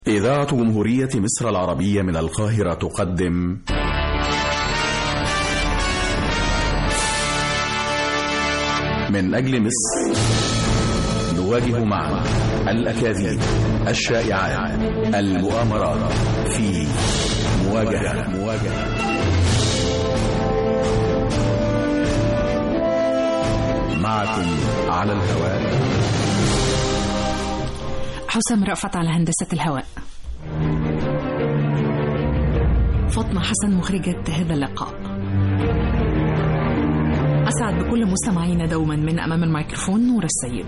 إذاعة جمهورية مصر العربية من القاهرة تقدم من أجل مصر، نواجه معا الأكاذيب، الشائعات، المؤامرات في مواجهة. معكم على الهواء حسام رأفت على هندسة الهواء، فاطمة حسن مخرجة هذا اللقاء. أسعد بكل مستمعينا دوما من أمام الميكروفون نور السيد.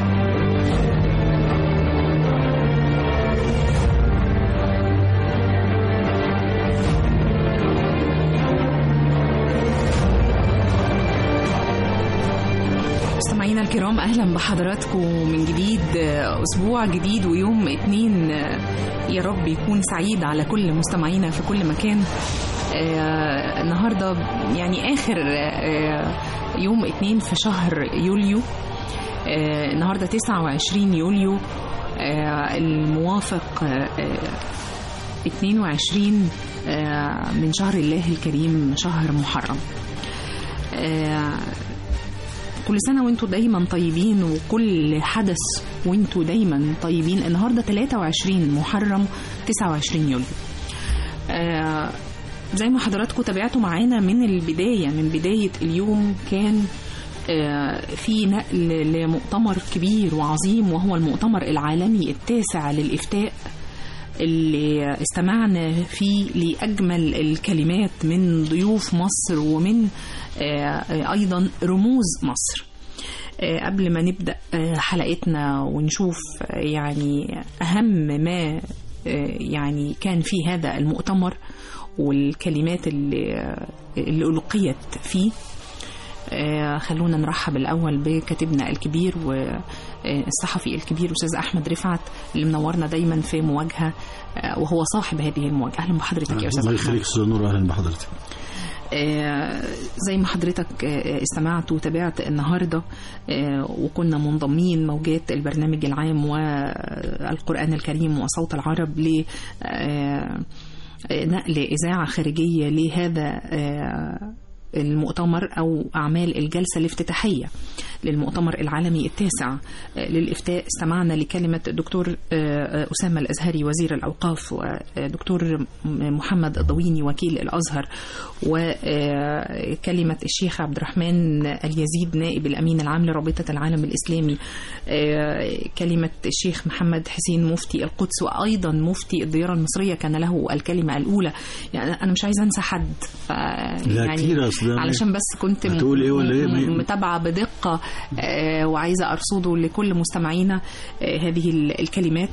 مستمعينا الكرام، أهلا بحضراتكم من جديد، أسبوع جديد ويوم اثنين يا رب يكون سعيد على كل مستمعينا في كل مكان. النهاردة يعني آخر يوم اثنين في شهر يوليو، النهاردة 29 يوليو الموافق 22 من شهر الله الكريم، شهر محرم. كل سنة وانتوا دايما طيبين، وكل حدث وانتوا دايما طيبين. النهاردة 23 محرم 29 يوليو. زي ما حضراتكم تابعتوا معانا من البداية، من بداية اليوم كان في نقل لمؤتمر كبير وعظيم، وهو المؤتمر العالمي التاسع للإفتاء، اللي استمعنا فيه لأجمل الكلمات من ضيوف مصر ومن أيضا رموز مصر. قبل ما نبدأ حلقتنا ونشوف يعني أهم ما يعني كان في هذا المؤتمر والكلمات اللي ألقيت فيه، خلونا نرحب الأول بكاتبنا الكبير والصحفي الكبير أستاذ أحمد رفعت، اللي منورنا دايما في مواجهة، وهو صاحب هذه المواجهة. أهلا بحضرتك يا أستاذ أحمد. الله يخليك أستاذ نور، أهلا بحضرتك. زي ما حضرتك استمعت وتابعت النهاردة، وكنا منضمين موجات البرنامج العام والقرآن الكريم وصوت العرب لنقل إذاعة خارجية لهذا المؤتمر أو أعمال الجلسة الافتتاحية للمؤتمر العالمي التاسع للإفتاء. استمعنا لكلمة الدكتور أسامة الأزهري وزير الأوقاف، ودكتور محمد الضويني وكيل الأزهر، وكلمة الشيخ عبد الرحمن اليزيد نائب الأمين العام لرابطة العالم الإسلامي، كلمة الشيخ محمد حسين مفتي القدس، وأيضا مفتي الديار المصرية كان له الكلمة الأولى. يعني أنا مش عايزة أنسى حد، يعني علشان بس كنت متابعة بدقة وعايزة أرصده لكل مستمعينا هذه الكلمات.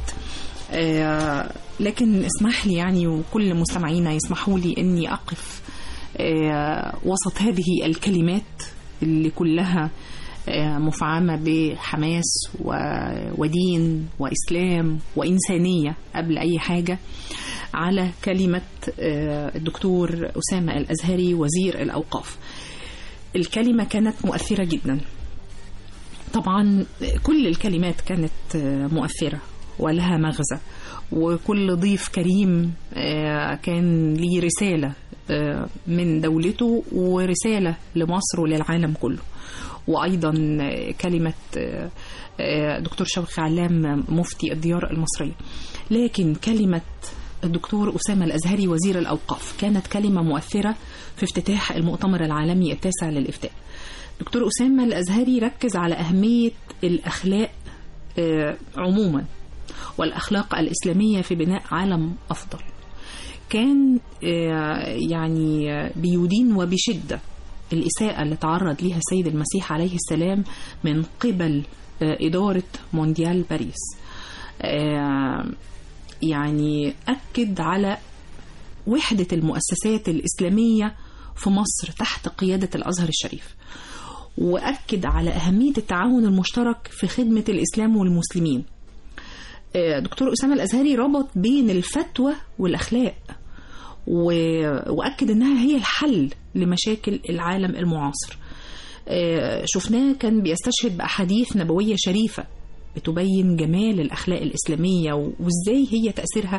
لكن اسمح لي يعني، وكل مستمعينا يسمحوا لي أني أقف وسط هذه الكلمات اللي كلها مفعمة بحماس ودين وإسلام وإنسانية قبل أي حاجة، على كلمة الدكتور أسامة الأزهري وزير الأوقاف. الكلمة كانت مؤثرة جدا، طبعا كل الكلمات كانت مؤثرة ولها مغزى، وكل ضيف كريم كان ليه رسالة من دولته ورسالة لمصر وللعالم كله. وأيضا كلمة دكتور شوقي علام مفتي الديار المصرية. لكن كلمة الدكتور أسامة الأزهري وزير الأوقاف كانت كلمة مؤثرة في افتتاح المؤتمر العالمي التاسع للإفتاء. دكتور أسامة الأزهري ركز على أهمية الأخلاق عموما، والأخلاق الإسلامية في بناء عالم أفضل. كان يعني بيدين وبشدة الإساءة اللي تعرض لها السيد المسيح عليه السلام من قبل إدارة مونديال باريس. يعني أكد على وحدة المؤسسات الإسلامية في مصر تحت قيادة الأزهر الشريف، وأكد على أهمية التعاون المشترك في خدمة الإسلام والمسلمين. دكتور أسامة الأزهري ربط بين الفتوى والأخلاق، وأكد أنها هي الحل لمشاكل العالم المعاصر. شفناه كان بيستشهد بأحاديث نبوية شريفة بتبين جمال الأخلاق الإسلامية وإزاي هي تأثيرها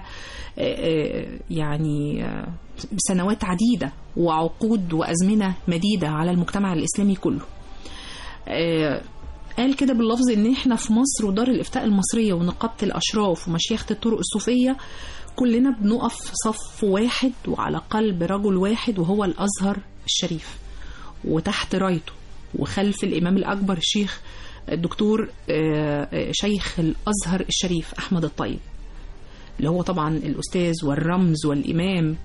يعني سنوات عديدة وعقود وأزمنة مديدة على المجتمع الإسلامي كله. قال كده باللفظ إن إحنا في مصر ودار الإفتاء المصرية ونقابة الأشراف ومشيخة الطرق الصوفية كلنا بنقف في صف واحد وعلى قلب رجل واحد وهو الأزهر الشريف، وتحت رايته وخلف الإمام الأكبر الشيخ الدكتور شيخ الأزهر الشريف أحمد الطيب، اللي هو طبعا الأستاذ والرمز والإمام.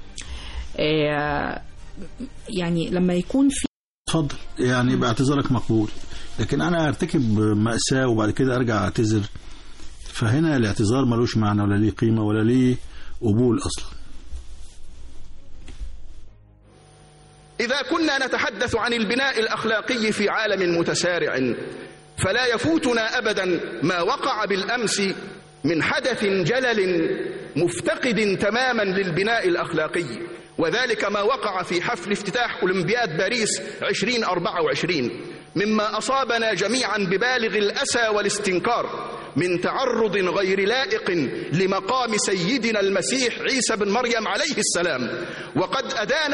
يعني لما يكون في اتفضل يعني باعتذارك مقبول، لكن أنا أرتكب مأساة وبعد كده أرجع أعتذر، فهنا الاعتذار ملوش معنى ولا ليه قيمة ولا ليه قبول أصلا. إذا كنا نتحدث عن البناء الأخلاقي في عالم متسارع فلا يفوتنا أبدا ما وقع بالأمس من حدث جلل مفتقد تماما للبناء الأخلاقي، وذلك ما وقع في حفل افتتاح أولمبياد باريس 2024 مما أصابنا جميعا ببالغ الأسى والاستنكار من تعرض غير لائق لمقام سيدنا المسيح عيسى بن مريم عليه السلام، وقد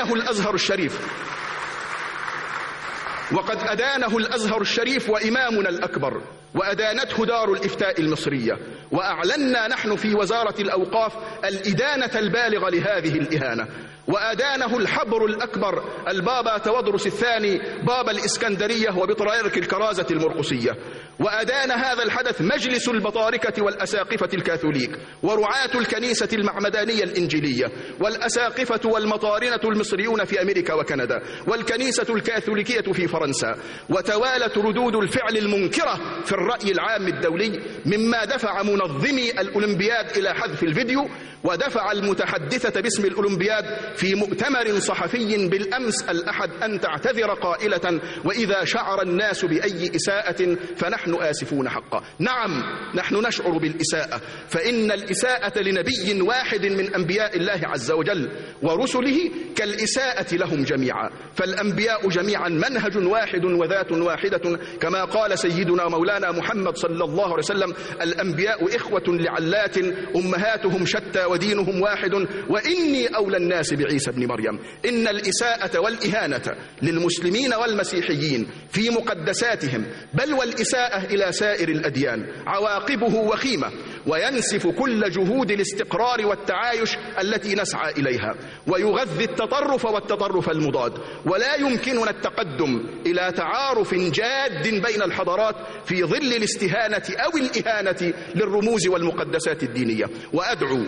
أدانه الأزهر الشريف وإمامنا الأكبر، وأدانته دار الإفتاء المصرية، وأعلنا نحن في وزارة الأوقاف الإدانة البالغة لهذه الإهانة، وأدانه الحبر الأكبر البابا تودرس الثاني بابا الإسكندرية وبطريرك الكرازة المرقسية، وأدان هذا الحدث مجلس البطاركة والأساقفة الكاثوليك ورعاة الكنيسة المعمدانية الإنجيلية والأساقفة والمطارنة المصريون في أمريكا وكندا والكنيسة الكاثوليكية في فرنسا، وتوالت ردود الفعل المنكرة في الرأي العام الدولي مما دفع منظمي الأولمبياد إلى حذف الفيديو، ودفع المتحدثة باسم الأولمبياد في مؤتمر صحفي بالأمس الأحد أن تعتذر قائلة: وإذا شعر الناس بأي إساءة فنحن آسفون حقا. نعم، نحن نشعر بالإساءة، فإن الإساءة لنبي واحد من أنبياء الله عز وجل ورسله كالإساءة لهم جميعا، فالأنبياء جميعا منهج واحد وذات واحدة، كما قال سيدنا مولانا محمد صلى الله عليه وسلم: الأنبياء إخوة لعلات أمهاتهم شتى ودينهم واحد وإني أولى الناس بعيسى بن مريم. إن الإساءة والإهانة للمسلمين والمسيحيين في مقدساتهم بل والإساءة إلى سائر الأديان عواقبه وخيمة، وينسف كل جهود الاستقرار والتعايش التي نسعى إليها، ويغذي التطرف والتطرف المضاد، ولا يمكننا التقدم إلى تعارف جاد بين الحضارات في ظل الاستهانة أو الإهانة للرموز والمقدسات الدينية. وأدعو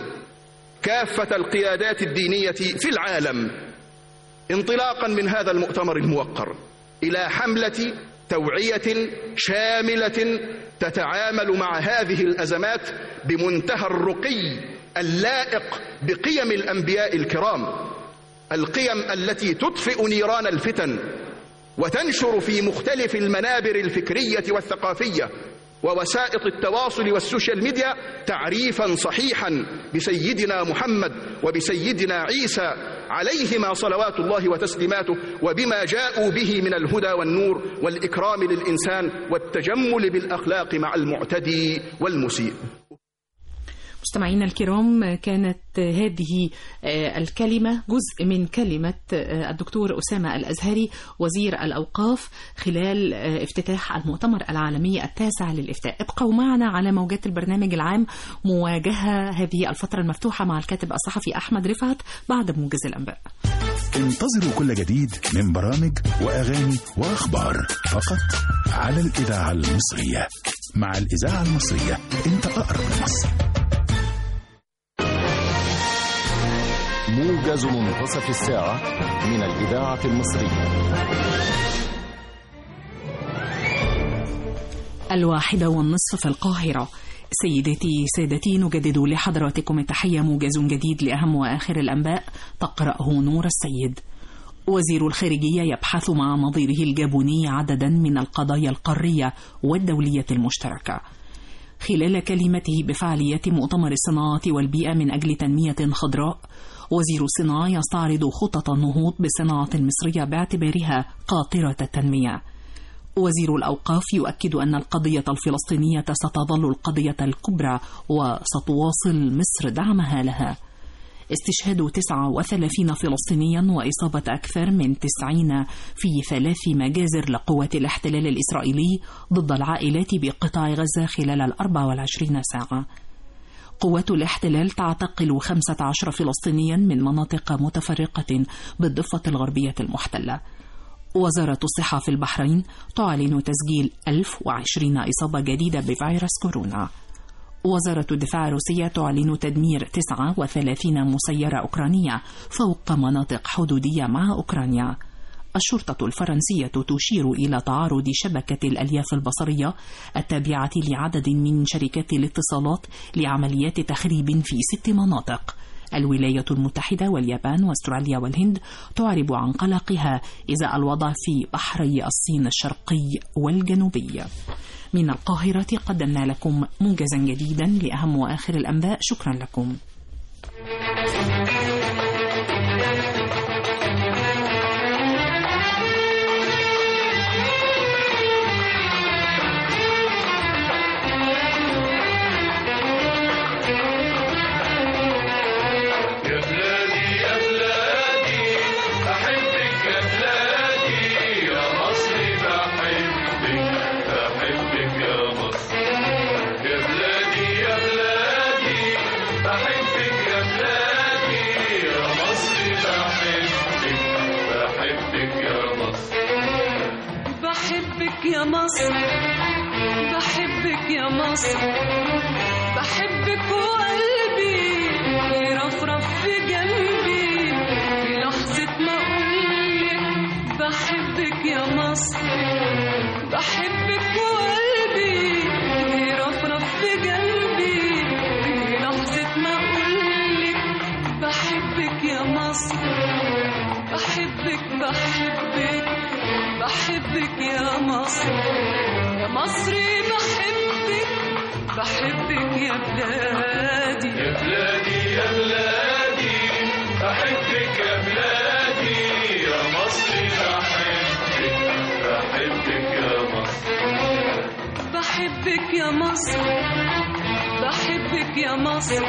كافة القيادات الدينية في العالم انطلاقا من هذا المؤتمر الموقر إلى حملة توعية شاملة تتعامل مع هذه الأزمات بمنتهى الرقي اللائق بقيم الأنبياء الكرام، القيم التي تطفئ نيران الفتن وتنشر في مختلف المنابر الفكرية والثقافية ووسائط التواصل والسوشيال ميديا تعريفا صحيحا بسيدنا محمد وبسيدنا عيسى عليهما صلوات الله وتسليماته، وبما جاءوا به من الهدى والنور والإكرام للإنسان والتجمل بالأخلاق مع المعتدي والمسيء. مستمعينا الكرام، كانت هذه الكلمة جزء من كلمة الدكتور أسامة الأزهري وزير الأوقاف خلال افتتاح المؤتمر العالمي 9 للإفتاء. ابقوا معنا على موجات البرنامج العام مواجهة هذه الفترة المفتوحة مع الكاتب الصحفي أحمد رفعت بعد موجز الأنباء. انتظروا كل جديد من برامج وأغاني وأخبار فقط على الإذاعة المصرية. مع الإذاعة المصرية أنت أقرب لمصر. موجز منتصف الساعة من الإذاعة المصرية. 1:30 في القاهرة. سيداتي سادتي، نجدد لحضراتكم التحية. موجز جديد لأهم وآخر الأنباء تقرأه نور السيد. وزير الخارجية يبحث مع نظيره الجابوني عددا من القضايا القارية والدولية المشتركة. خلال كلمته بفعالية مؤتمر الصناعة والبيئة من أجل تنمية خضراء، وزير الصناعة يستعرض خطط النهوض بالصناعة المصرية باعتبارها قاطرة التنمية. وزير الأوقاف يؤكد أن القضية الفلسطينية ستظل القضية الكبرى وستواصل مصر دعمها لها. استشهاد 39 فلسطينيا وإصابة أكثر من 90 في 3 مجازر لقوات الاحتلال الإسرائيلي ضد العائلات بقطاع غزة خلال 24 ساعة. قوات الاحتلال تعتقل 15 فلسطينيا من مناطق متفرقة بالضفة الغربية المحتلة. وزارة الصحة في البحرين تعلن تسجيل 1020 إصابة جديدة بفيروس كورونا. وزارة الدفاع الروسية تعلن تدمير 39 مسيرة أوكرانية فوق مناطق حدودية مع أوكرانيا. الشرطة الفرنسية تشير إلى تعارض شبكة الألياف البصرية التابعة لعدد من شركات الاتصالات لعمليات تخريب في 6 مناطق. الولايات المتحدة واليابان واستراليا والهند تعرب عن قلقها إزاء الوضع في بحري الصين الشرقي والجنوبي. من القاهرة قدمنا لكم موجزا جديدا لأهم وآخر الأنباء. شكرا لكم. يا مصر بحبك يا مصر، بحبك وقلبي يرفرف في جنبي في لحظة ما أقولك بحبك يا مصر، بحبك وقلبي يرفرف في جنبي في لحظة ما أقولك بحبك يا مصر، بحبك بحبك بحبك يا مصر، يا مصري بحبك بحبك يا بلادي يا بلادي يا بلادي، بحبك يا بلادي يا مصري بحبك بحبك يا مصر، بحبك يا مصر بحبك يا مصر،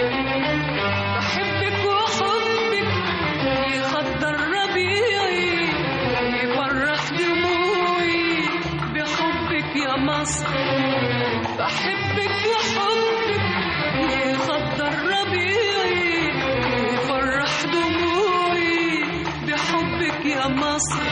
بحبك وحبك يخضر ربيعي يفرح دموعي بحبك يا مصر، بحبك وحبك يخضر ربيعي يفرح دموعي بحبك يا مصر،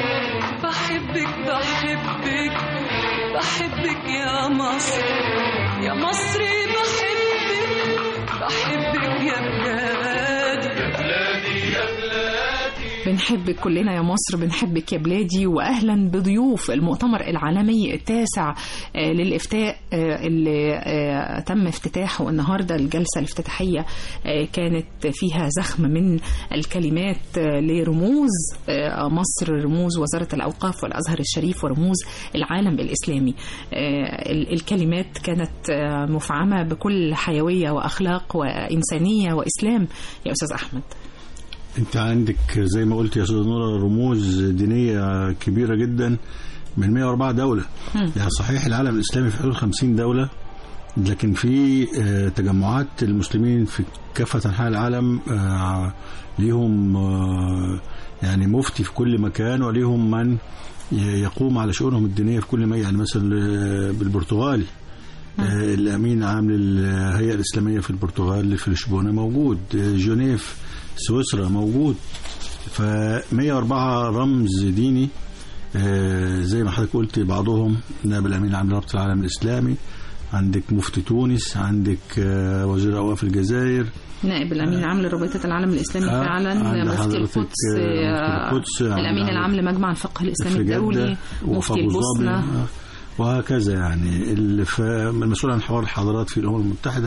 بحبك بحبك بحبك يا مصر، يا مصري بحبك بحبك يا بلادي يا بلادي يا بلادي. بنحبك كلنا يا مصر، بنحبك يا بلادي. وأهلا بضيوف المؤتمر العالمي التاسع للإفتاء اللي تم افتتاحه النهاردة. الجلسة الافتتاحية كانت فيها زخم من الكلمات لرموز مصر، رموز وزارة الأوقاف والأزهر الشريف ورموز العالم الإسلامي. الكلمات كانت مفعمة بكل حيوية وأخلاق وإنسانية وإسلام. يا أستاذ أحمد، انت عندك زي ما قلت يا استاذ نورة رموز دينية كبيرة جدا من 104 دولة. يعني صحيح العالم الإسلامي في حدود 50 دولة، لكن في تجمعات المسلمين في كافة أنحاء العالم ليهم يعني مفتي في كل مكان، وليهم من يقوم على شؤونهم الدينية في كل مكان. يعني مثلا بالبرتغال الأمين عام للهيئة الإسلامية في البرتغال في لشبونة موجود، جنيف سويسرا موجود. ف104 رمز ديني زي ما حضرتك قلت، بعضهم نائب الأمين العام لرابطة العالم الإسلامي، عندك مفتي تونس، عندك وزير أوقاف الجزائر، نائب الأمين العام لرابطة العالم الإسلامي فعلا، مفتي القدس، الأمين العام لمجمع الفقه الإسلامي الدولي، مفتي البوسنة، وهكذا. يعني المسؤول عن حوار الحضارات في الأمم المتحدة.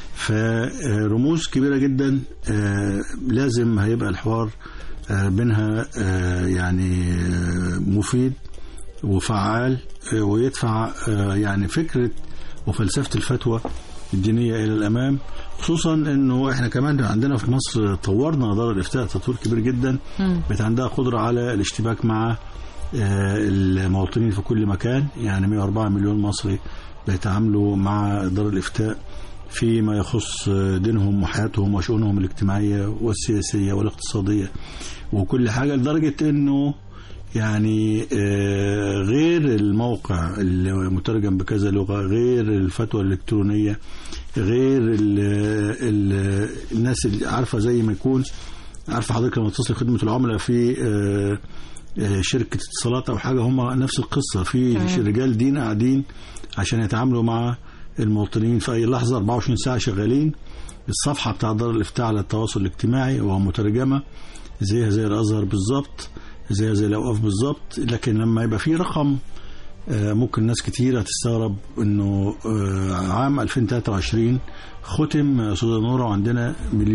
فرموز كبيرة جدا لازم هيبقى الحوار بينها يعني مفيد وفعال، ويدفع يعني فكرة وفلسفة الفتوى الدينية إلى الأمام. خصوصا أنه إحنا كمان عندنا في مصر طورنا دار الإفتاء تطوير كبير جدا، بقت عندها قدرة على الاشتباك مع المواطنين في كل مكان، يعني 104 مليون مصري بيتعاملوا مع دار الإفتاء فيما يخص دينهم وحياتهم وشؤونهم الاجتماعية والسياسية والاقتصادية وكل حاجة، لدرجة أنه يعني غير الموقع المترجم بكذا لغة، غير الفتوى الإلكترونية، غير الناس اللي عارفة زي ما يكون عارفة حضرتك لما تصل خدمة العملاء في شركة اتصالات أو حاجة، هم نفس القصة، في رجال دين قاعدين عشان يتعاملوا مع المواطنين في أي لحظة 24 ساعة شغالين. الصفحة بتاع دار الإفتاء على التواصل الاجتماعي ومترجمة زيها زي الأزهر بالظبط، زيها زي الأوقاف بالظبط. لكن لما يبقى في رقم ممكن ناس كتيرة تستغرب إنه عام 2023 ختم أستاذة نورة وعندنا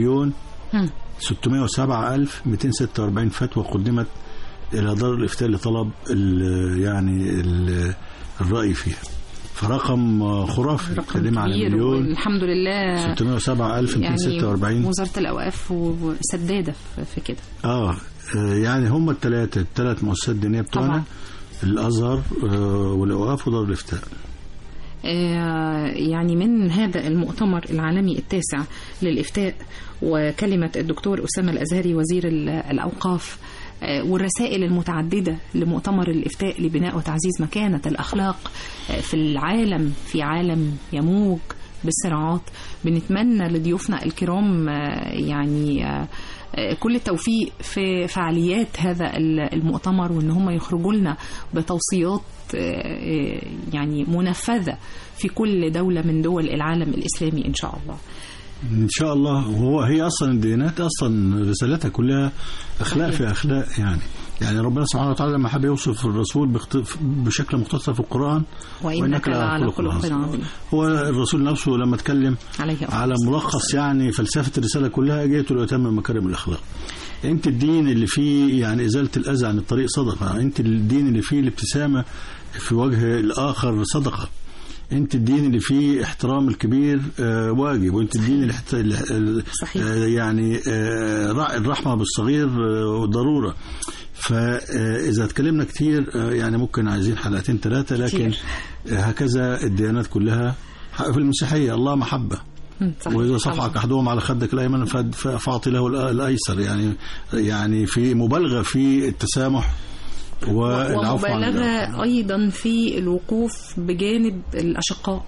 1,607,246 فتوى قدمت إلى دار الإفتاء لطلب يعني الرأي فيها. فرقم خرافي، رقم على مليون الحمد لله 607,246. يعني وزارة الأوقاف وسدادة في كده. يعني هم الثلاث مؤسسات دينية بتوعنا، الأزهر والأوقاف ودار الإفتاء. يعني من هذا المؤتمر العالمي التاسع للإفتاء وكلمة الدكتور أسامة الأزهري وزير الأوقاف والرسائل المتعددة لمؤتمر الإفتاء لبناء وتعزيز مكانة الأخلاق في العالم، في عالم يموج بالصراعات، بنتمنى لضيوفنا الكرام يعني كل التوفيق في فعاليات هذا المؤتمر، وإن هم يخرجوا لنا بتوصيات يعني منفذة في كل دولة من دول العالم الإسلامي إن شاء الله. إن شاء الله. هي أصلا الديانات أصلا رسالتها كلها أخلاق في أخلاق، يعني ربنا سبحانه وتعالى لما حب يوصف الرسول بشكل مختصر في القرآن وإنك لعلى خلق عظيم، هو الرسول نفسه لما اتكلم على ملخص يعني فلسفة الرسالة كلها جئت لأتمم مكارم الأخلاق. أنت الدين اللي فيه يعني إزالة الأذى عن الطريق صدقة، أنت الدين اللي فيه الابتسامة في وجه الآخر صدقة، انت الدين اللي فيه احترام الكبير واجب، وانت الدين اللي يعني الرحمة بالصغير ضرورة. فإذا اتكلمنا كتير يعني ممكن عايزين حلقتين 3، لكن هكذا الديانات كلها. في المسيحية الله محبة، وإذا صفعك أحدهم على خدك الأيمن فأعطي له الأيسر، يعني في مبالغة في التسامح ومبالغة أيضا في الوقوف بجانب الأشقاء.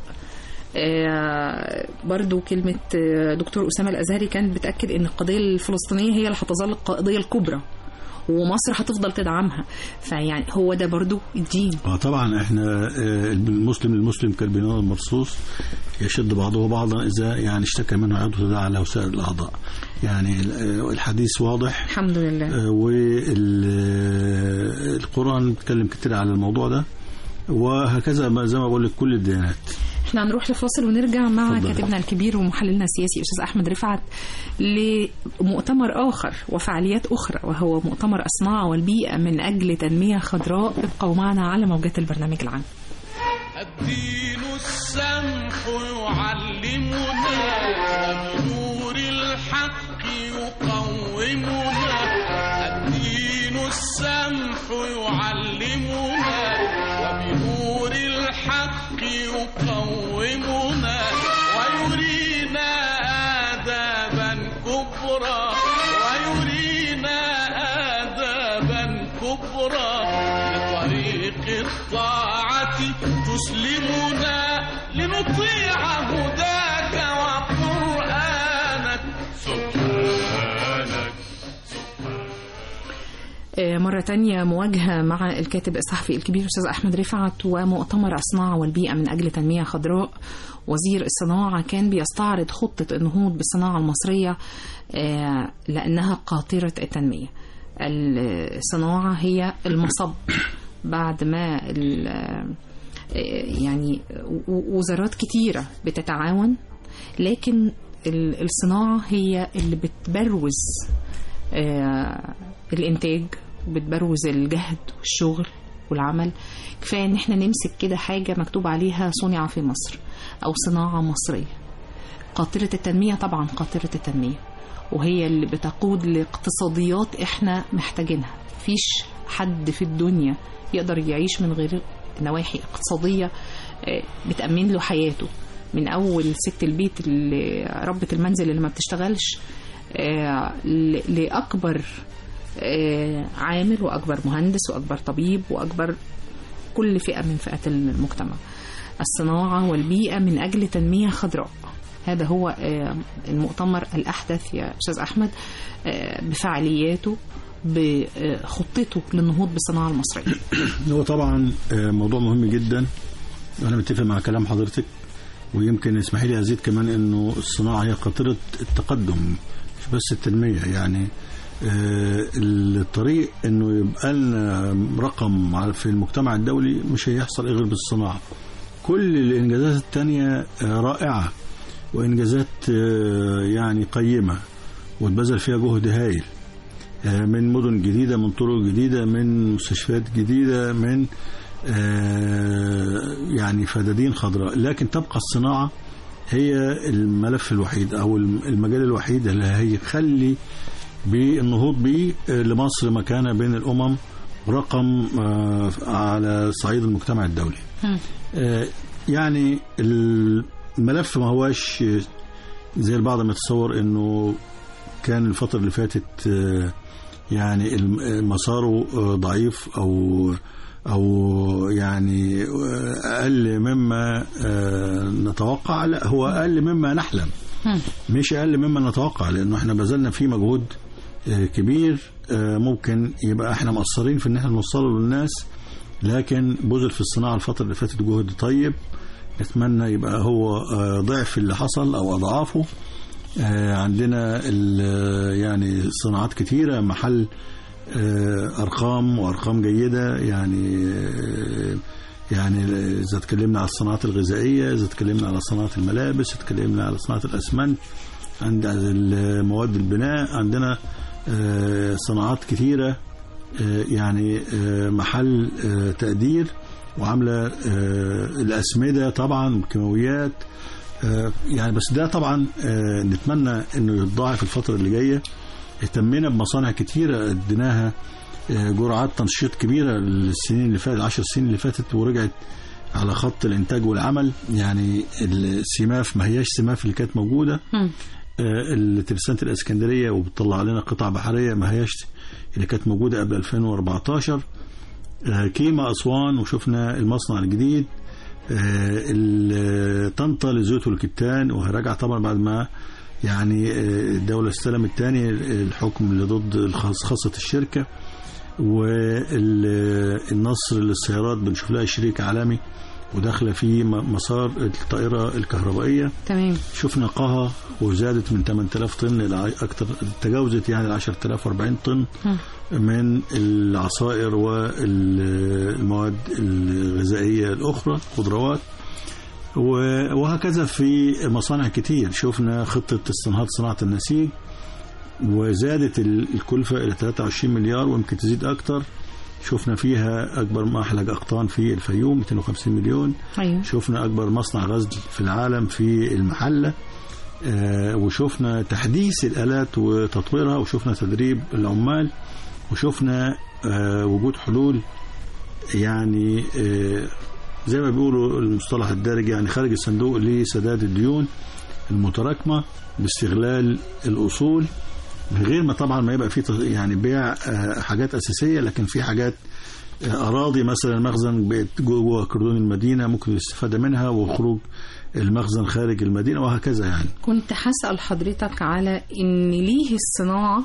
برضو كلمة دكتور أسامة الأزهري كانت بتأكد أن القضية الفلسطينية هي اللي هتظل القضية الكبرى ومصر هتفضل تدعمها. فيعني هو ده برضو الدين. طبعا احنا المسلم كالبناء المرصوص يشد بعضه بعضا إذا يعني اشتكى منه عضو تداعى له سائر الأعضاء. يعني الحديث واضح الحمد لله، والقرآن بيتكلم كتير على الموضوع ده، وهكذا زي ما بقول لك كل الديانات. احنا هنروح لفاصل ونرجع مع كاتبنا الكبير ومحللنا السياسي أستاذ أحمد رفعت لمؤتمر آخر وفعاليات أخرى، وهو مؤتمر الصناعة والبيئة من أجل تنمية خضراء. ابقوا معنا على موجات البرنامج العام. الدين السمح يعلمنا بنور الحق يقومنا، الدين السمح يعلمنا وبنور الحق يقومنا، ويرينا آدابا كبرى، ويرينا آدابا كبرى لطريق الطاعة تسلمنا لنطيع هداك وقرآنك سبحانك. مرة تانية مواجهة مع الكاتب الصحفي الكبير أستاذ أحمد رفعت ومؤتمر الصناعة والبيئة من أجل تنمية خضراء. وزير الصناعة كان بيستعرض خطة النهوض بالصناعة المصرية لأنها قاطرة التنمية. الصناعة هي المصب بعد ما يعني وزارات كتيرة بتتعاون، لكن الصناعة هي اللي بتبروز الإنتاج وبتبروز الجهد والشغل والعمل. كفاية ان احنا نمسك كده حاجة مكتوب عليها صنع في مصر أو صناعة مصرية. قاطرة التنمية طبعا قاطرة التنمية، وهي اللي بتقود لاقتصاديات احنا محتاجينها. فيش حد في الدنيا يقدر يعيش من غير نواحي اقتصادية بتأمن له حياته، من أول ست البيت اللي ربة المنزل اللي ما بتشتغلش لأكبر عامل وأكبر مهندس وأكبر طبيب وأكبر كل فئة من فئات المجتمع. الصناعة والبيئة من أجل تنمية خضراء، هذا هو المؤتمر الأحدث يا أستاذ أحمد، بفعالياته بخطته للنهوض بالصناعة المصرية. هو طبعا موضوع مهم جدا، وأنا متفق مع كلام حضرتك، ويمكن اسمحي لي أزيد كمان إنه الصناعة هي قاطرة التقدم مش بس التنمية. يعني الطريق إنه يبقى لنا رقم في المجتمع الدولي مش هيحصل غير بالصناعة. كل الإنجازات التانية رائعة وإنجازات يعني قيمة واتبذل فيها جهد هائل، من مدن جديدة، من طرق جديدة، من مستشفيات جديدة، من يعني فدادين خضراء، لكن تبقى الصناعة هي الملف الوحيد أو المجال الوحيد اللي هيخلي بالنهوض به لمصر مكانة بين الأمم رقم على صعيد المجتمع الدولي. يعني الملف ما هواش زي البعض ما يتصور انه كان الفترة اللي فاتت يعني مساره ضعيف او يعني اقل مما نتوقع. لا، هو اقل مما نحلم، مش اقل مما نتوقع، لانه احنا بذلنا فيه مجهود كبير. ممكن يبقى احنا مقصرين في ان احنا نوصله للناس، لكن بذل في الصناعة الفترة اللي فاتت جهد طيب، نتمنى يبقى هو ضعف اللي حصل أو أضعافه. عندنا يعني صناعات كتيرة محل أرقام جيدة. يعني إذا تكلمنا على الصناعات الغذائية، إذا تكلمنا على صناعة الملابس، إذا تكلمنا على صناعة الأسمنت، عند مواد البناء، عندنا صناعات كتيرة يعني محل تقدير، وعاملة الأسمدة طبعا والكيماويات. يعني بس ده طبعا نتمنى انه يتضاعف الفترة اللي جاية. اهتمينا بمصانع كتيرة، اديناها جرعات تنشيط كبيرة السنين اللي فاتت، 10 سنين اللي فاتت، ورجعت على خط الانتاج والعمل. يعني السماف ما هياش سماف اللي كانت موجودة. الترسانة الاسكندرية وبتطلع علينا قطع بحرية ما هياش اللي كانت موجودة قبل 2014. كيما أسوان، وشفنا المصنع الجديد طنطا للزيوت والكتان، وهرجع طبعا بعد ما يعني الدولة استلمت تاني الحكم اللي ضد خاصة الشركة. والنصر للسيارات بنشوف لها شريك عالمي وداخله في مسار الطائرة الكهربائية. تمام. شفنا قها وزادت من 8000 طن إلى أكثر، تجاوزت يعني 10040 طن من العصائر والمواد الغذائية الأخرى، خضروات، وهكذا في مصانع كتير. شفنا خطة استنهاض صناعة النسيج وزادت الكلفة إلى 23 مليار ويمكن تزيد أكتر. شفنا فيها أكبر محلق أقطان في الفيوم 250 مليون. أيوة. شفنا أكبر مصنع غزل في العالم في المحلة. وشفنا تحديث الآلات وتطويرها، وشفنا تدريب العمال، وشفنا وجود حلول يعني زي ما بيقولوا المصطلح الدارج يعني خارج الصندوق لسداد الديون المتراكمة باستغلال الأصول، من غير ما طبعا ما يبقى في يعني بيع حاجات أساسية، لكن في حاجات أراضي مثلا مخزن جوه كردون المدينة ممكن الاستفادة منها، وخروج المخزن خارج المدينة، وهكذا. يعني كنت هسأل حضرتك على إن ليه الصناعة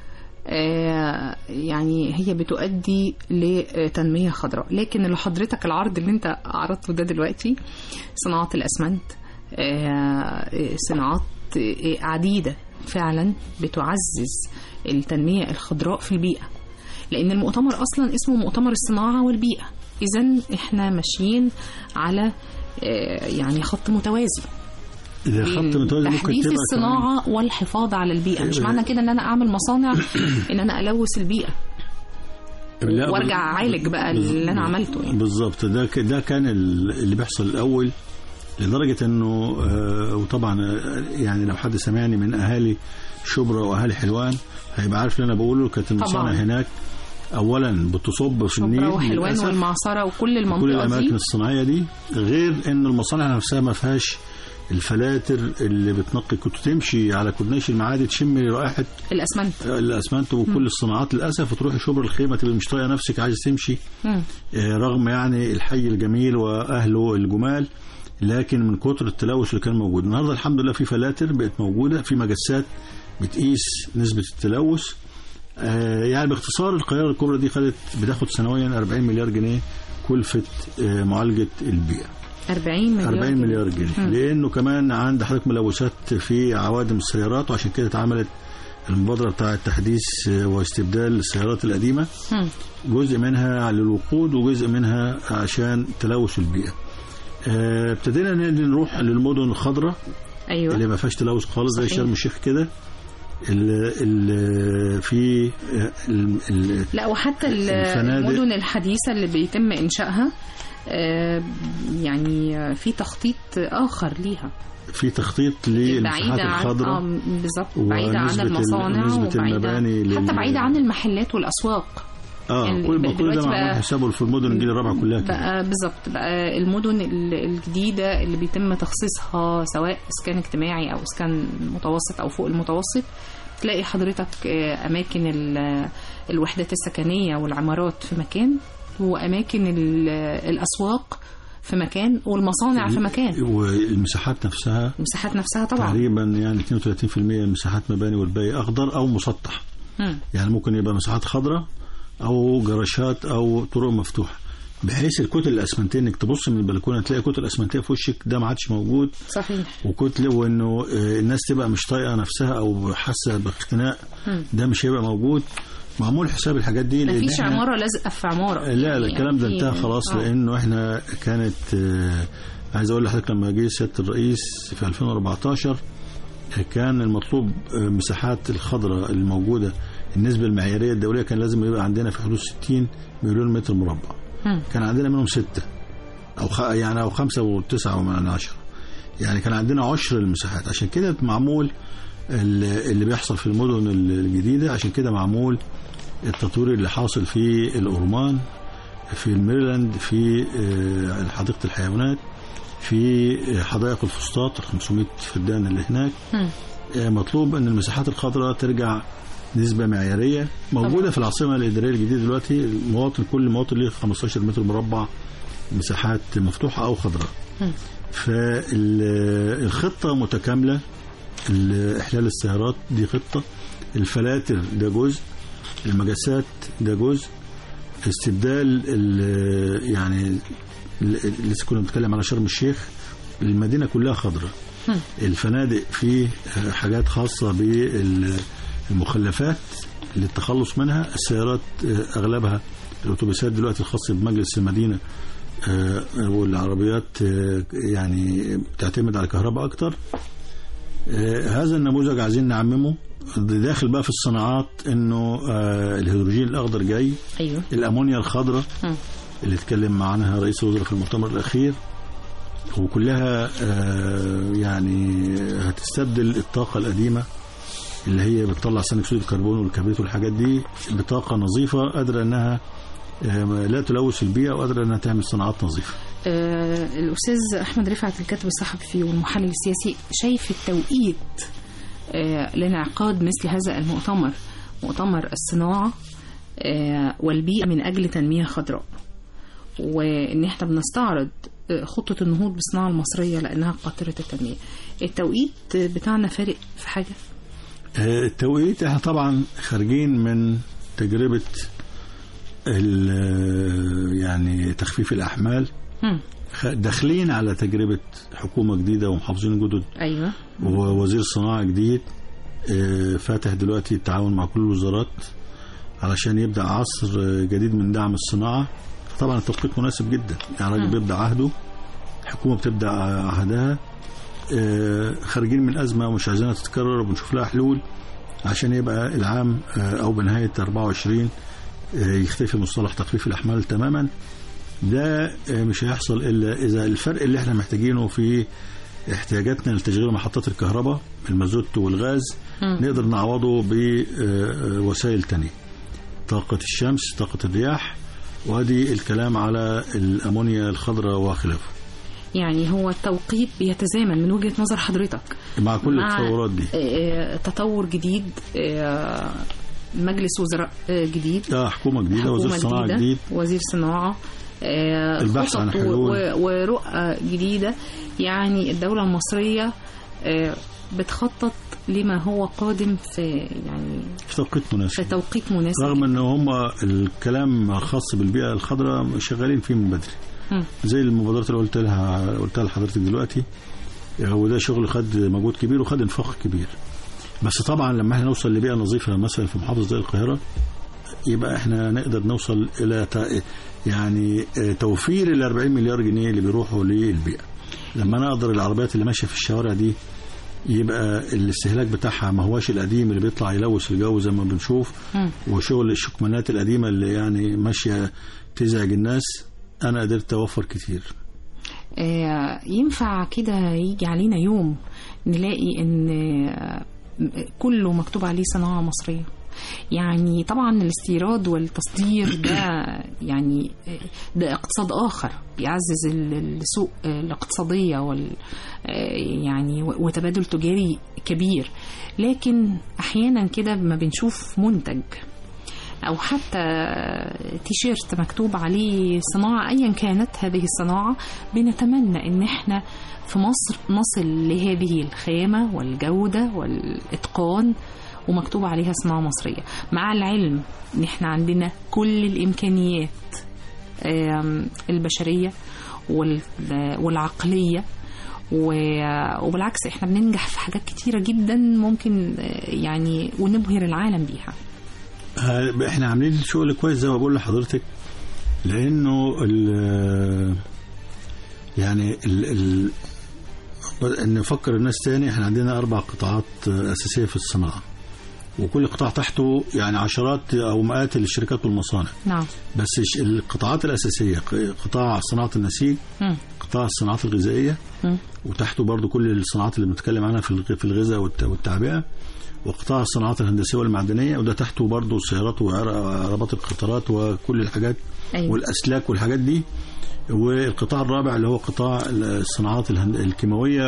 يعني هي بتؤدي لتنمية خضراء، لكن اللي حضرتك العرض اللي انت عرضته ده دلوقتي صناعة الأسمنت، صناعات عديدة فعلا بتعزز التنمية الخضراء في البيئة، لأن المؤتمر أصلا اسمه مؤتمر الصناعة والبيئة. إذن احنا ماشيين على يعني خط متوازي، تحديث الصناعة والحفاظ على البيئة. مش معنى كده ان انا اعمل مصانع ان انا الوث البيئة وارجع اعالج بقى اللي انا عملته يعني. بالظبط، ده كان اللي بيحصل الاول، لدرجة انه وطبعا يعني لو حد سمعني من اهالي شبرا واهالي حلوان هيبقى عارف اللي انا بقوله. كانت المصانع هناك اولا بتصب في النيل شبرا وحلوان للأسف. والمعصرة وكل المنطقة كل الاماكن دي. الصناعيه دي، غير ان المصانع نفسها ما فيهاش الفلاتر اللي بتنقي. كنت تمشي على كورنيش المعادي تشم رائحه الاسمنت وكل الصناعات للاسف، وتروحي شبرا الخيمه تبقى مش طايقه نفسك عايز تمشي رغم يعني الحي الجميل واهله الجمال، لكن من كتر التلوث اللي كان موجود. النهارده الحمد لله في فلاتر بقت موجوده، في مجسات بتقيس نسبه التلوث. يعني باختصار القاهره الكبرى دي بتاخد سنويا 40 مليار جنيه كلفه معالجه البيئه. 40 مليار جنيه، لانه كمان عند حضرتك ملوثات في عوادم السيارات، وعشان كده اتعملت المبادره بتاعه تحديث واستبدال السيارات القديمه. جزء منها للوقود وجزء منها عشان تلوث البيئه. ابتدينا نروح للمدن الخضراء اللي ما فيهاش تلوث خالص زي شرم الشيخ كده، في لا وحتى المدن الحديثة اللي بيتم إنشائها يعني في تخطيط آخر ليها، في تخطيط للمساحات الخضراء بالظبط، بعيدة عن المصانع وبعيدة حتى بعيدة عن المحلات والأسواق. يعني كل ده معمول حسابه في المدن الجديدة الرابعة كلها بقى بالظبط. بقى المدن الجديدة اللي بيتم تخصيصها سواء إسكان اجتماعي أو إسكان متوسط أو فوق المتوسط، تلاقي حضرتك أماكن الوحدات السكنية والعمارات في مكان، وأماكن الأسواق في مكان، والمصانع في مكان، والمساحات نفسها طبعا تقريبا يعني 32% مساحات مباني والباقي أخضر أو مسطح. يعني ممكن يبقى مساحات خضراء أو جراشات أو طرق مفتوحة، بحيث الكتل الأسمنتية إنك تبص من البلكونة تلاقي كتل أسمنتية في وشك، ده ما عادش موجود. صحيح. وكتل وإنه الناس تبقى مش طايقة نفسها أو حاسة باختناق، ده مش هيبقى موجود. معمول حساب الحاجات دي. ما فيش عمارة لازقة في عمارة. لا الكلام ده انتهى خلاص. لأنه إحنا كانت عايز أقول لحضرتك لما جه سيادة الرئيس في 2014 كان المطلوب مساحات الخضراء الموجودة النسبة المعيارية الدولية كان لازم يبقى عندنا في حدود 60 مليون متر مربع. كان عندنا منهم 6 أو 5 و9 ومن 10، يعني كان عندنا عشر المساحات. عشان كده معمول اللي بيحصل في المدن الجديدة، عشان كده معمول التطوير اللي حاصل في الأورمان، في الميرلاند، في حديقة الحيوانات، في حدائق الفسطاط 500 فدان اللي هناك. مطلوب أن المساحات الخضراء ترجع نسبة معيارية موجودة في العاصمة الإدارية الجديدة دلوقتي. كل مواطن له 15 متر مربع مساحات مفتوحة أو خضراء. فالخطة متكاملة. إحلال السيارات دي خطة، الفلاتر ده جزء، المجسات ده جزء، استبدال يعني لسه كنا بنتكلم على شرم الشيخ، المدينة كلها خضراء. الفنادق فيه حاجات خاصة بالمخلفات للتخلص منها. السيارات أغلبها الأوتوبيسات دلوقتي الخاصة بمجلس المدينة والعربيات يعني بتعتمد على كهرباء أكتر. هذا النموذج عايزين نعممه. داخل بقى في الصناعات انه الهيدروجين الاخضر جاي. أيوه. الامونيا الخضراء اللي اتكلم عنها رئيس الوزراء في المؤتمر الاخير، وكلها يعني هتستبدل الطاقه القديمه اللي هي بتطلع ثاني اكسيد الكربون والكبريت والحاجات دي بطاقه نظيفه قادره انها لا تلوث البيئه وقادره انها تعمل صناعات نظيفه. الأستاذ أحمد رفعت الكاتب الصحفي والمحلل السياسي، شايف التوقيت لانعقاد مثل هذا المؤتمر، مؤتمر الصناعة والبيئة من أجل تنمية خضراء، وإن احنا بنستعرض خطة النهوض بالصناعة المصرية لأنها قاطرة التنمية، التوقيت بتاعنا فارق في حاجة؟ التوقيت احنا طبعا خارجين من تجربة يعني تخفيف الأحمال، داخلين على تجربة حكومة جديدة ومحافظين جدد. أيوة. ووزير صناعة جديد فاتح دلوقتي التعاون مع كل الوزارات علشان يبدأ عصر جديد من دعم الصناعة. طبعا التوقيت مناسب جدا، يعني راجل بيبدأ عهده، الحكومة بتبدأ عهدها، خارجين من أزمة ومش عايزينها تتكرر وبنشوف لها حلول عشان يبقى العام أو بنهاية 24 يختفي مصطلح تخفيف الأحمال تماما. ده مش هيحصل إلا إذا الفرق اللي احنا محتاجينه في احتياجاتنا لتشغيل محطات الكهرباء المازوت والغاز نقدر نعوضه بوسائل تانية. طاقة الشمس، طاقة الرياح، وادي الكلام على الأمونيا الخضراء وخلافه. يعني هو التوقيت بيتزامن من وجهة نظر حضرتك مع كل التطورات دي. تطور جديد، مجلس وزراء جديد، حكومة جديدة، وزير صناعة جديد، وزير صناعة، البحث عن حلول ورؤى جديدة. يعني الدولة المصرية بتخطط لما هو قادم في في توقيت مناسب، رغم ان هم الكلام خاص بالبيئة الخضراء شغالين فيه من بدري، زي المبادرات اللي قلتها لحضرتك دلوقتي، وده شغل خد مجهود كبير وخد انفاق كبير. بس طبعا لما احنا نوصل لبيئة نظيفة مثلا في محافظة زي القاهرة، يبقى احنا نقدر نوصل الى يعني توفير ال 40 مليار جنيه اللي بيروحوا للبيئة. لما نقدر العربيات اللي ماشية في الشوارع دي يبقى الاستهلاك بتاعها ما هواش القديم اللي بيطلع يلوث الجو زي ما بنشوف، وشغل الشكمانات القديمة اللي يعني ماشية تزعج الناس، أنا قدرت أوفر كتير. ينفع كده يجي علينا يوم نلاقي إن كله مكتوب عليه صناعة مصرية؟ يعني طبعا الاستيراد والتصدير ده يعني ده اقتصاد آخر بيعزز السوق الاقتصادية يعني وتبادل تجاري كبير، لكن أحيانا كده ما بنشوف منتج أو حتى تيشيرت مكتوب عليه صناعة أيا كانت هذه الصناعة. بنتمنى إن احنا في مصر نصل لهذه الخامة والجودة والإتقان ومكتوب عليها صناعة مصرية، مع العلم إن احنا عندنا كل الإمكانيات البشرية والعقلية، وبالعكس احنا بننجح في حاجات كتيرة جدا ممكن يعني ونبهر العالم بيها. احنا عاملين شغل كويس زي ما بقول لحضرتك، لانه يعني ان نفكر الناس تاني. احنا عندنا 4 قطاعات اساسيه في الصناعه، وكل قطاع تحته يعني عشرات او مئات الشركات والمصانع. نعم. بس القطاعات الاساسيه قطاع صناعه النسيج، قطاع الصناعات الغذائيه، وتحته برضو كل الصناعات اللي بنتكلم عنها في الغذاء والتعبئه، وقطاع الصناعات الهندسيه والمعدنيه، وده تحته برضو السيارات وعربات القطارات وكل الحاجات. أيوة. والاسلاك والحاجات دي. والقطاع الرابع اللي هو قطاع الصناعات الكيماويه،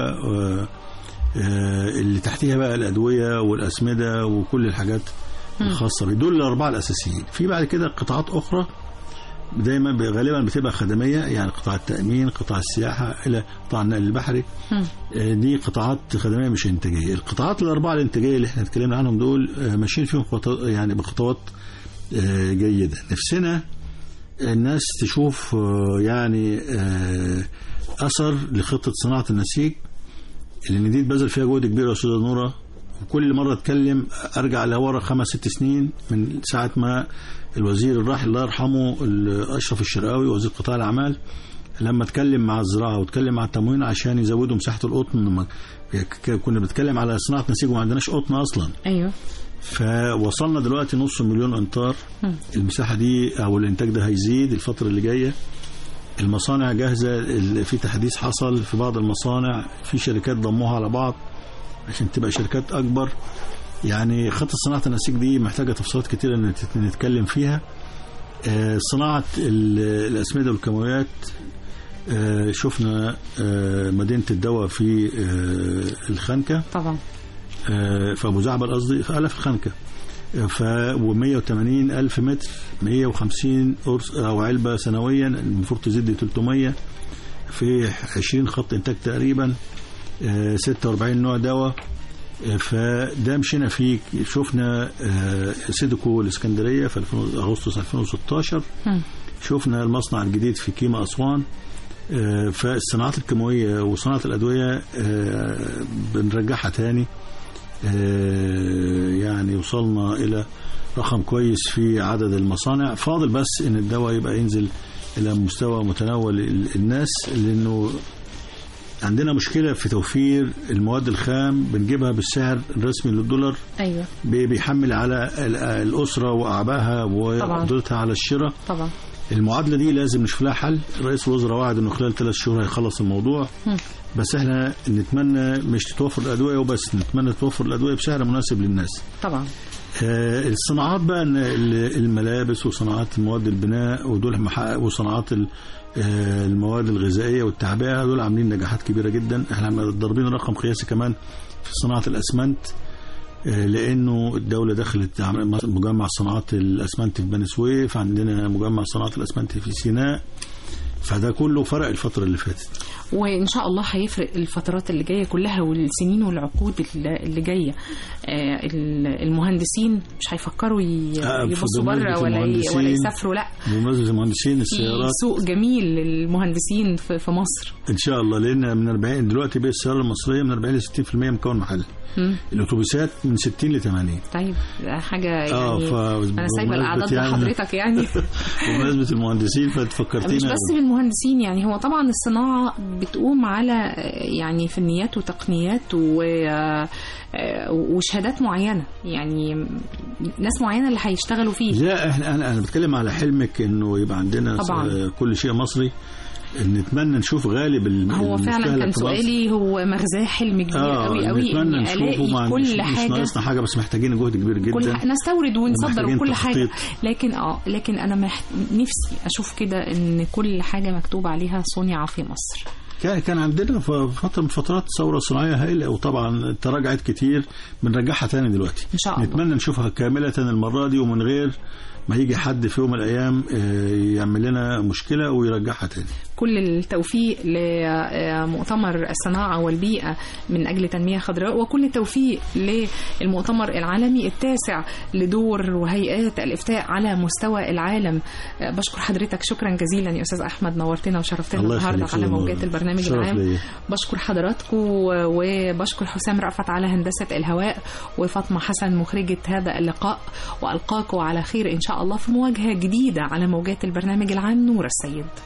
اللي تحتها بقى الادويه والاسمده وكل الحاجات الخاصه بدول ال4 الاساسيين. في بعد كده قطاعات اخرى دايما غالبا بتبقى خدميه، يعني قطاع التامين، قطاع السياحه، الى قطاع النقل البحري. دي قطاعات خدميه مش انتاجيه. القطاعات ال4 الانتاجيه اللي احنا اتكلمنا عنهم دول ماشيين فيهم يعني بخطوات جيده. نفسنا الناس تشوف يعني اثر لخطه صناعه النسيج اللي نديد بذل فيها جهد كبير يا استاذه نوره. وكل مره اتكلم ارجع لورا 5-6 سنين من ساعه ما الوزير الراحل الله يرحمه اشرف الشرقاوي وزير قطاع الاعمال لما اتكلم مع الزراعه واتكلم مع التموين عشان يزودوا مساحه القطن. كنا بنتكلم على صناعه نسيج وما عندناش قطن اصلا. ايوه. فوصلنا دلوقتي 500,000 امتار. المساحه دي او الانتاج ده هيزيد الفتره اللي جايه. المصانع جاهزه، في تحديث حصل في بعض المصانع، في شركات ضموها على بعض عشان تبقى شركات اكبر. يعني خطه صناعه النسيج دي محتاجه تفصيلات كتيره نتكلم فيها. صناعه الاسمده والكيماويات، شفنا مدينه الدواء في الخنكه طبعا، في ابو زعبل قصدي، في الخنكه، و180,000 متر، 150 قرص او علبه سنويا، المفروض تزيد 300 في 20 خط انتاج تقريبا، 46 نوع دواء. فده مشينا فيه. شفنا سيدكو الاسكندريه في اغسطس 2016. شفنا المصنع الجديد في كيما اسوان. فالصناعات الكيماويه وصناعه الادويه بنرجعها تاني. يعني وصلنا إلى رقم كويس في عدد المصانع. فاضل بس إن الدواء يبقى ينزل إلى مستوى متناول الناس، لأنه عندنا مشكلة في توفير المواد الخام. بنجيبها بالسعر الرسمي للدولار. أيوة. بيحمل على الأسرة وأعبائها وقدرتها على الشراء. طبعا. المعادلة دي لازم نشوف لها حل. رئيس الوزراء وعد إنه خلال 3 شهور هيخلص الموضوع. بس احنا نتمنى مش تتوفر الأدوية وبس، نتمنى تتوفر الأدوية بسعر مناسب للناس. طبعا. الصناعات بقى الملابس وصناعات مواد البناء ودول وصناعات المواد الغذائية والتعبئة، دول عاملين نجاحات كبيرة جدا. احنا ضاربين رقم قياسي كمان في صناعة الأسمنت، لأنه الدولة دخلت مجمع صناعات الأسمنت في بني سويف، عندنا مجمع صناعات الأسمنت في سيناء، فده كله فرق الفترة اللي فاتت، وإن شاء الله هيفرق الفترات اللي جاية كلها والسنين والعقود اللي جاية. المهندسين مش هيفكروا يبصوا بره ولا يسافروا، لا بمناسبة المهندسين السيارات سوق جميل للمهندسين في مصر إن شاء الله، لأن من 40 دلوقتي بقى السيارة المصرية من 40 ل 60% مكون محلي. الأتوبيسات من 60 ل 80. طيب حاجة يعني أنا سايبة الأعداد لحضرتك يعني. بمناسبة المهندسين فتفكرتينا مش بس بالمهندسين، يعني هو طبعا الصناعة بتقوم على يعني فنيات وتقنيات وشهادات معينة، يعني ناس معينة اللي هيشتغلوا فيه. لا أنا بتكلم على حلمك إنه يبقى عندنا طبعاً كل شيء مصري، نتمنى نشوف غالب هو فعلا كان سؤالي هو مغزاه حلم كبير قوي قوي، نتمنى نشوفه كل حاجه، مش ناقصنا حاجه بس محتاجين جهد كبير جدا، نستورد ونصدر وكل حاجه، لكن انا نفسي اشوف كده ان كل حاجه مكتوب عليها صنع في مصر. كان عندنا فترة من فترات ثورة صناعية هائلة، وطبعا تراجعت كتير، بنرجعها تاني دلوقتي إن شاء الله. نتمنى نشوفها كاملة المرة دي، ومن غير ما يجي حد في يوم من الأيام يعمل لنا مشكلة ويرجعها تاني. كل التوفيق لمؤتمر الصناعة والبيئة من أجل تنمية خضراء، وكل التوفيق للمؤتمر العالمي التاسع لدور وهيئات الإفتاء على مستوى العالم. بشكر حضرتك شكرا جزيلا يا أستاذ أحمد، نورتنا وشرفتنا النهاردة على موجات البرنامج العام. بشكر حضراتكم، وبشكر حسام رأفت على هندسة الهواء، وفاطمة حسن مخرجة هذا اللقاء، وألقاكم على خير إن شاء الله في مواجهة جديدة على موجات البرنامج العام. نور السيد.